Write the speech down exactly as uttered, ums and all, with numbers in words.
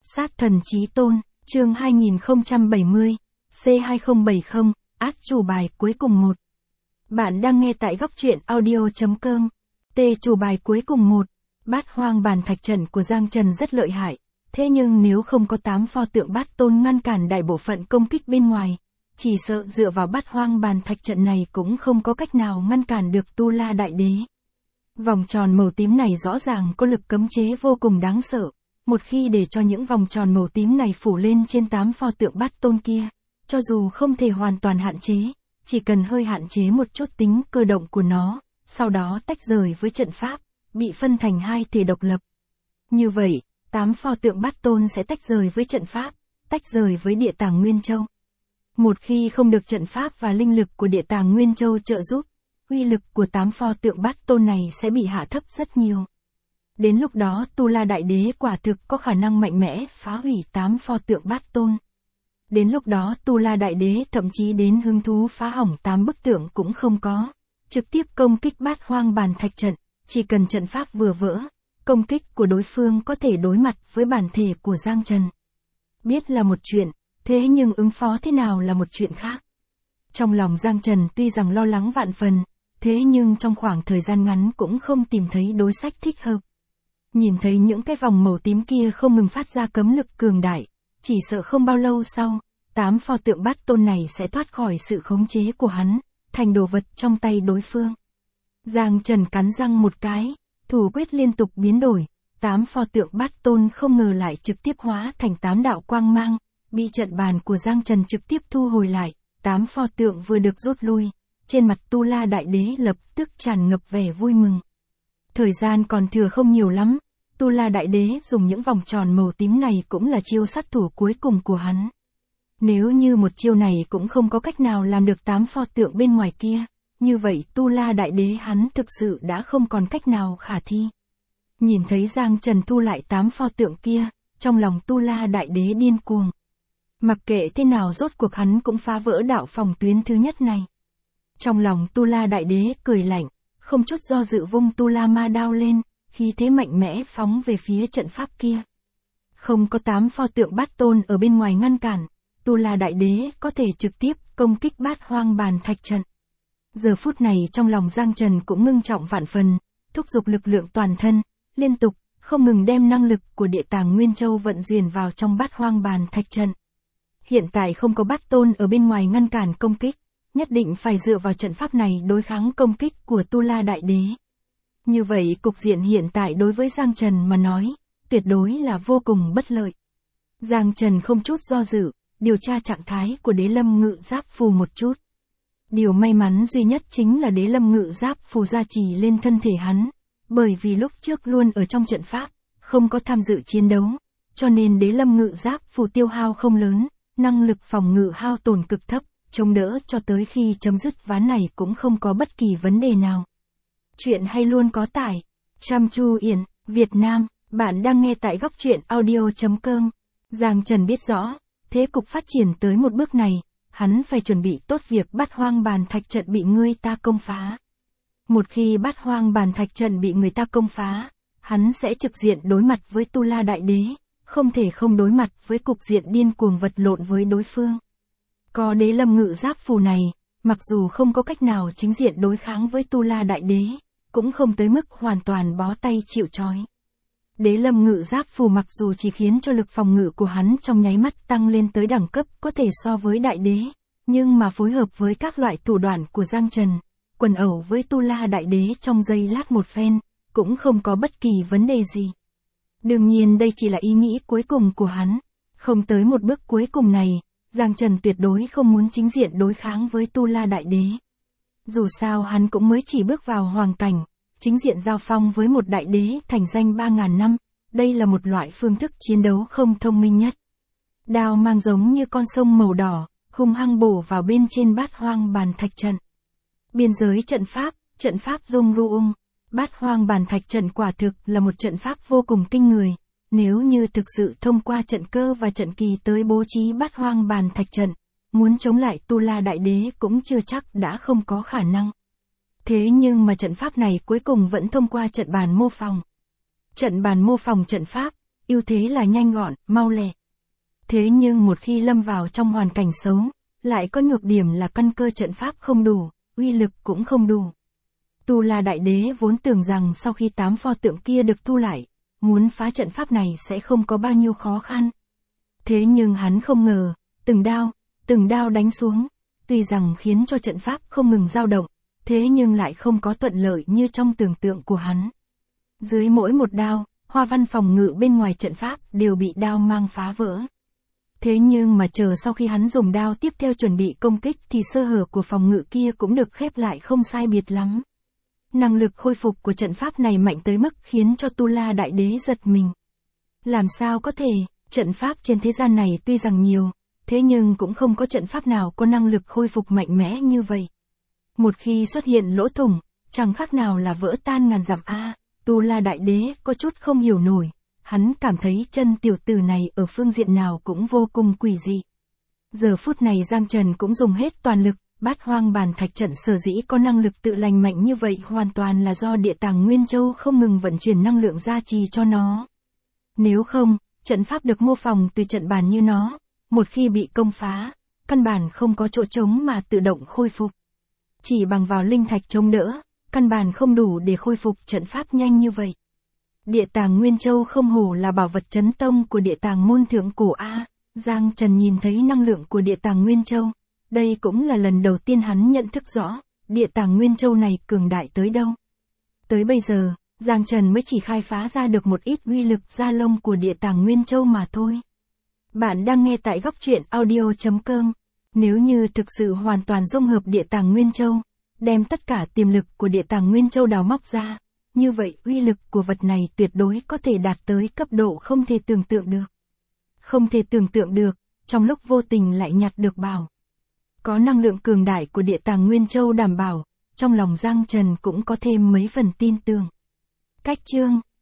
Sát thần chí tôn, chương hai nghìn không trăm bảy mươi, C hai không bảy không, át chủ bài cuối cùng một. Bạn đang nghe tại góc truyện audio chấm com. T chủ bài cuối cùng một. Bát hoang bàn thạch trận của Giang Trần rất lợi hại. Thế nhưng nếu không có tám pho tượng bát tôn ngăn cản đại bộ phận công kích bên ngoài, chỉ sợ dựa vào bát hoang bàn thạch trận này cũng không có cách nào ngăn cản được Tu La Đại Đế. Vòng tròn màu tím này rõ ràng có lực cấm chế vô cùng đáng sợ. Một khi để cho những vòng tròn màu tím này phủ lên trên tám pho tượng bát tôn kia, cho dù không thể hoàn toàn hạn chế, chỉ cần hơi hạn chế một chút tính cơ động của nó, sau đó tách rời với trận pháp, bị phân thành hai thể độc lập. Như vậy, tám pho tượng bát tôn sẽ tách rời với trận pháp, tách rời với địa tàng Nguyên Châu. Một khi không được trận pháp và linh lực của địa tàng Nguyên Châu trợ giúp, uy lực của tám pho tượng bát tôn này sẽ bị hạ thấp rất nhiều. Đến lúc đó Tu La Đại Đế quả thực có khả năng mạnh mẽ phá hủy tám pho tượng bát tôn. Đến lúc đó Tu La Đại Đế thậm chí đến hứng thú phá hỏng tám bức tượng cũng không có. Trực tiếp công kích bát hoang bàn thạch trận, chỉ cần trận pháp vừa vỡ, công kích của đối phương có thể đối mặt với bản thể của Giang Trần. Biết là một chuyện, thế nhưng ứng phó thế nào là một chuyện khác. Trong lòng Giang Trần tuy rằng lo lắng vạn phần, thế nhưng trong khoảng thời gian ngắn cũng không tìm thấy đối sách thích hợp. Nhìn thấy những cái vòng màu tím kia không ngừng phát ra cấm lực cường đại, chỉ sợ không bao lâu sau, tám pho tượng bát tôn này sẽ thoát khỏi sự khống chế của hắn, thành đồ vật trong tay đối phương. Giang Trần cắn răng một cái, thủ quyết liên tục biến đổi, tám pho tượng bát tôn không ngờ lại trực tiếp hóa thành tám đạo quang mang, bị trận bàn của Giang Trần trực tiếp thu hồi lại, tám pho tượng vừa được rút lui, trên mặt Tu La Đại Đế lập tức tràn ngập vẻ vui mừng. Thời gian còn thừa không nhiều lắm, Tu La Đại Đế dùng những vòng tròn màu tím này cũng là chiêu sát thủ cuối cùng của hắn. Nếu như một chiêu này cũng không có cách nào làm được tám pho tượng bên ngoài kia, như vậy Tu La Đại Đế hắn thực sự đã không còn cách nào khả thi. Nhìn thấy Giang Trần thu lại tám pho tượng kia, trong lòng Tu La Đại Đế điên cuồng. Mặc kệ thế nào rốt cuộc hắn cũng phá vỡ đạo phòng tuyến thứ nhất này. Trong lòng Tu La Đại Đế cười lạnh, không chút do dự vung Tu La Ma đao lên, khí thế mạnh mẽ phóng về phía trận pháp kia. Không có tám pho tượng bát tôn ở bên ngoài ngăn cản, Tu La Đại Đế có thể trực tiếp công kích bát hoang bàn thạch trận. Giờ phút này trong lòng Giang Trần cũng ngưng trọng vạn phần, thúc giục lực lượng toàn thân, liên tục, không ngừng đem năng lực của địa tàng Nguyên Châu vận chuyển vào trong bát hoang bàn thạch trận. Hiện tại không có bát tôn ở bên ngoài ngăn cản công kích, nhất định phải dựa vào trận pháp này đối kháng công kích của Tu La Đại Đế. Như vậy cục diện hiện tại đối với Giang Trần mà nói, tuyệt đối là vô cùng bất lợi. Giang Trần không chút do dự, điều tra trạng thái của Đế Lâm Ngự Giáp Phù một chút. Điều may mắn duy nhất chính là Đế Lâm Ngự Giáp Phù gia trì lên thân thể hắn, bởi vì lúc trước luôn ở trong trận pháp, không có tham dự chiến đấu, cho nên Đế Lâm Ngự Giáp Phù tiêu hao không lớn, năng lực phòng ngự hao tổn cực thấp, chống đỡ cho tới khi chấm dứt ván này cũng không có bất kỳ vấn đề nào. Chuyện hay luôn có tải. Chăm Chu Yển, Việt Nam, bạn đang nghe tại góc truyện audio chấm com. Giang Trần biết rõ, thế cục phát triển tới một bước này, hắn phải chuẩn bị tốt việc bát hoang bàn thạch trận bị người ta công phá. Một khi bát hoang bàn thạch trận bị người ta công phá, hắn sẽ trực diện đối mặt với Tu La Đại Đế, không thể không đối mặt với cục diện điên cuồng vật lộn với đối phương. Có Đế Lâm Ngự Giáp Phù này, mặc dù không có cách nào chính diện đối kháng với Tu La Đại Đế, cũng không tới mức hoàn toàn bó tay chịu trói. Đế Lâm Ngự Giáp Phù mặc dù chỉ khiến cho lực phòng ngự của hắn trong nháy mắt tăng lên tới đẳng cấp có thể so với Đại Đế, nhưng mà phối hợp với các loại thủ đoạn của Giang Trần, quần ẩu với Tu La Đại Đế trong giây lát một phen, cũng không có bất kỳ vấn đề gì. Đương nhiên đây chỉ là ý nghĩ cuối cùng của hắn, không tới một bước cuối cùng này, Giang Trần tuyệt đối không muốn chính diện đối kháng với Tu La Đại Đế. Dù sao hắn cũng mới chỉ bước vào hoàng cảnh, chính diện giao phong với một đại đế thành danh ba ngàn năm, đây là một loại phương thức chiến đấu không thông minh nhất. Đao mang giống như con sông màu đỏ, hung hăng bổ vào bên trên bát hoang bàn thạch trận. Biên giới trận pháp, trận pháp Dung Ruung, bát hoang bàn thạch trận quả thực là một trận pháp vô cùng kinh người. Nếu như thực sự thông qua trận cơ và trận kỳ tới bố trí bát hoang bàn thạch trận, muốn chống lại Tu La Đại Đế cũng chưa chắc đã không có khả năng. Thế nhưng mà trận pháp này cuối cùng vẫn thông qua trận bàn mô phỏng. Trận bàn mô phỏng trận pháp, ưu thế là nhanh gọn, mau lẹ. Thế nhưng một khi lâm vào trong hoàn cảnh xấu, lại có nhược điểm là căn cơ trận pháp không đủ, uy lực cũng không đủ. Tu La Đại Đế vốn tưởng rằng sau khi tám pho tượng kia được thu lại, muốn phá trận pháp này sẽ không có bao nhiêu khó khăn. Thế nhưng hắn không ngờ, từng đao, từng đao đánh xuống, tuy rằng khiến cho trận pháp không ngừng dao động, thế nhưng lại không có thuận lợi như trong tưởng tượng của hắn. Dưới mỗi một đao, hoa văn phòng ngự bên ngoài trận pháp đều bị đao mang phá vỡ. Thế nhưng mà chờ sau khi hắn dùng đao tiếp theo chuẩn bị công kích thì sơ hở của phòng ngự kia cũng được khép lại không sai biệt lắm. Năng lực khôi phục của trận pháp này mạnh tới mức khiến cho Tu La Đại Đế giật mình. Làm sao có thể, trận pháp trên thế gian này tuy rằng nhiều, thế nhưng cũng không có trận pháp nào có năng lực khôi phục mạnh mẽ như vậy. Một khi xuất hiện lỗ thủng, chẳng khác nào là vỡ tan ngàn dặm a. Tu La Đại Đế có chút không hiểu nổi, hắn cảm thấy chân tiểu tử này ở phương diện nào cũng vô cùng quỷ dị. Giờ phút này Giang Trần cũng dùng hết toàn lực, Bát Hoang Bàn Thạch trận sở dĩ có năng lực tự lành mạnh như vậy hoàn toàn là do Địa Tàng Nguyên Châu không ngừng vận chuyển năng lượng gia trì cho nó. Nếu không, trận pháp được mô phỏng từ trận bàn như nó, một khi bị công phá, căn bản không có chỗ trống mà tự động khôi phục. Chỉ bằng vào linh thạch chống đỡ, căn bản không đủ để khôi phục trận pháp nhanh như vậy. Địa Tàng Nguyên Châu không hổ là bảo vật chấn tông của Địa Tàng môn thượng cổ a. Giang Trần nhìn thấy năng lượng của Địa Tàng Nguyên Châu, đây cũng là lần đầu tiên hắn nhận thức rõ, Địa Tàng Nguyên Châu này cường đại tới đâu. Tới bây giờ, Giang Trần mới chỉ khai phá ra được một ít uy lực da lông của Địa Tàng Nguyên Châu mà thôi. Bạn đang nghe tại góc truyện audio chấm com. Nếu như thực sự hoàn toàn dung hợp Địa Tàng Nguyên Châu, đem tất cả tiềm lực của Địa Tàng Nguyên Châu đào móc ra, như vậy uy lực của vật này tuyệt đối có thể đạt tới cấp độ không thể tưởng tượng được. Không thể tưởng tượng được, trong lúc vô tình lại nhặt được bảo. Có năng lượng cường đại của Địa Tàng Nguyên Châu đảm bảo, trong lòng Giang Trần cũng có thêm mấy phần tin tưởng. Cách chương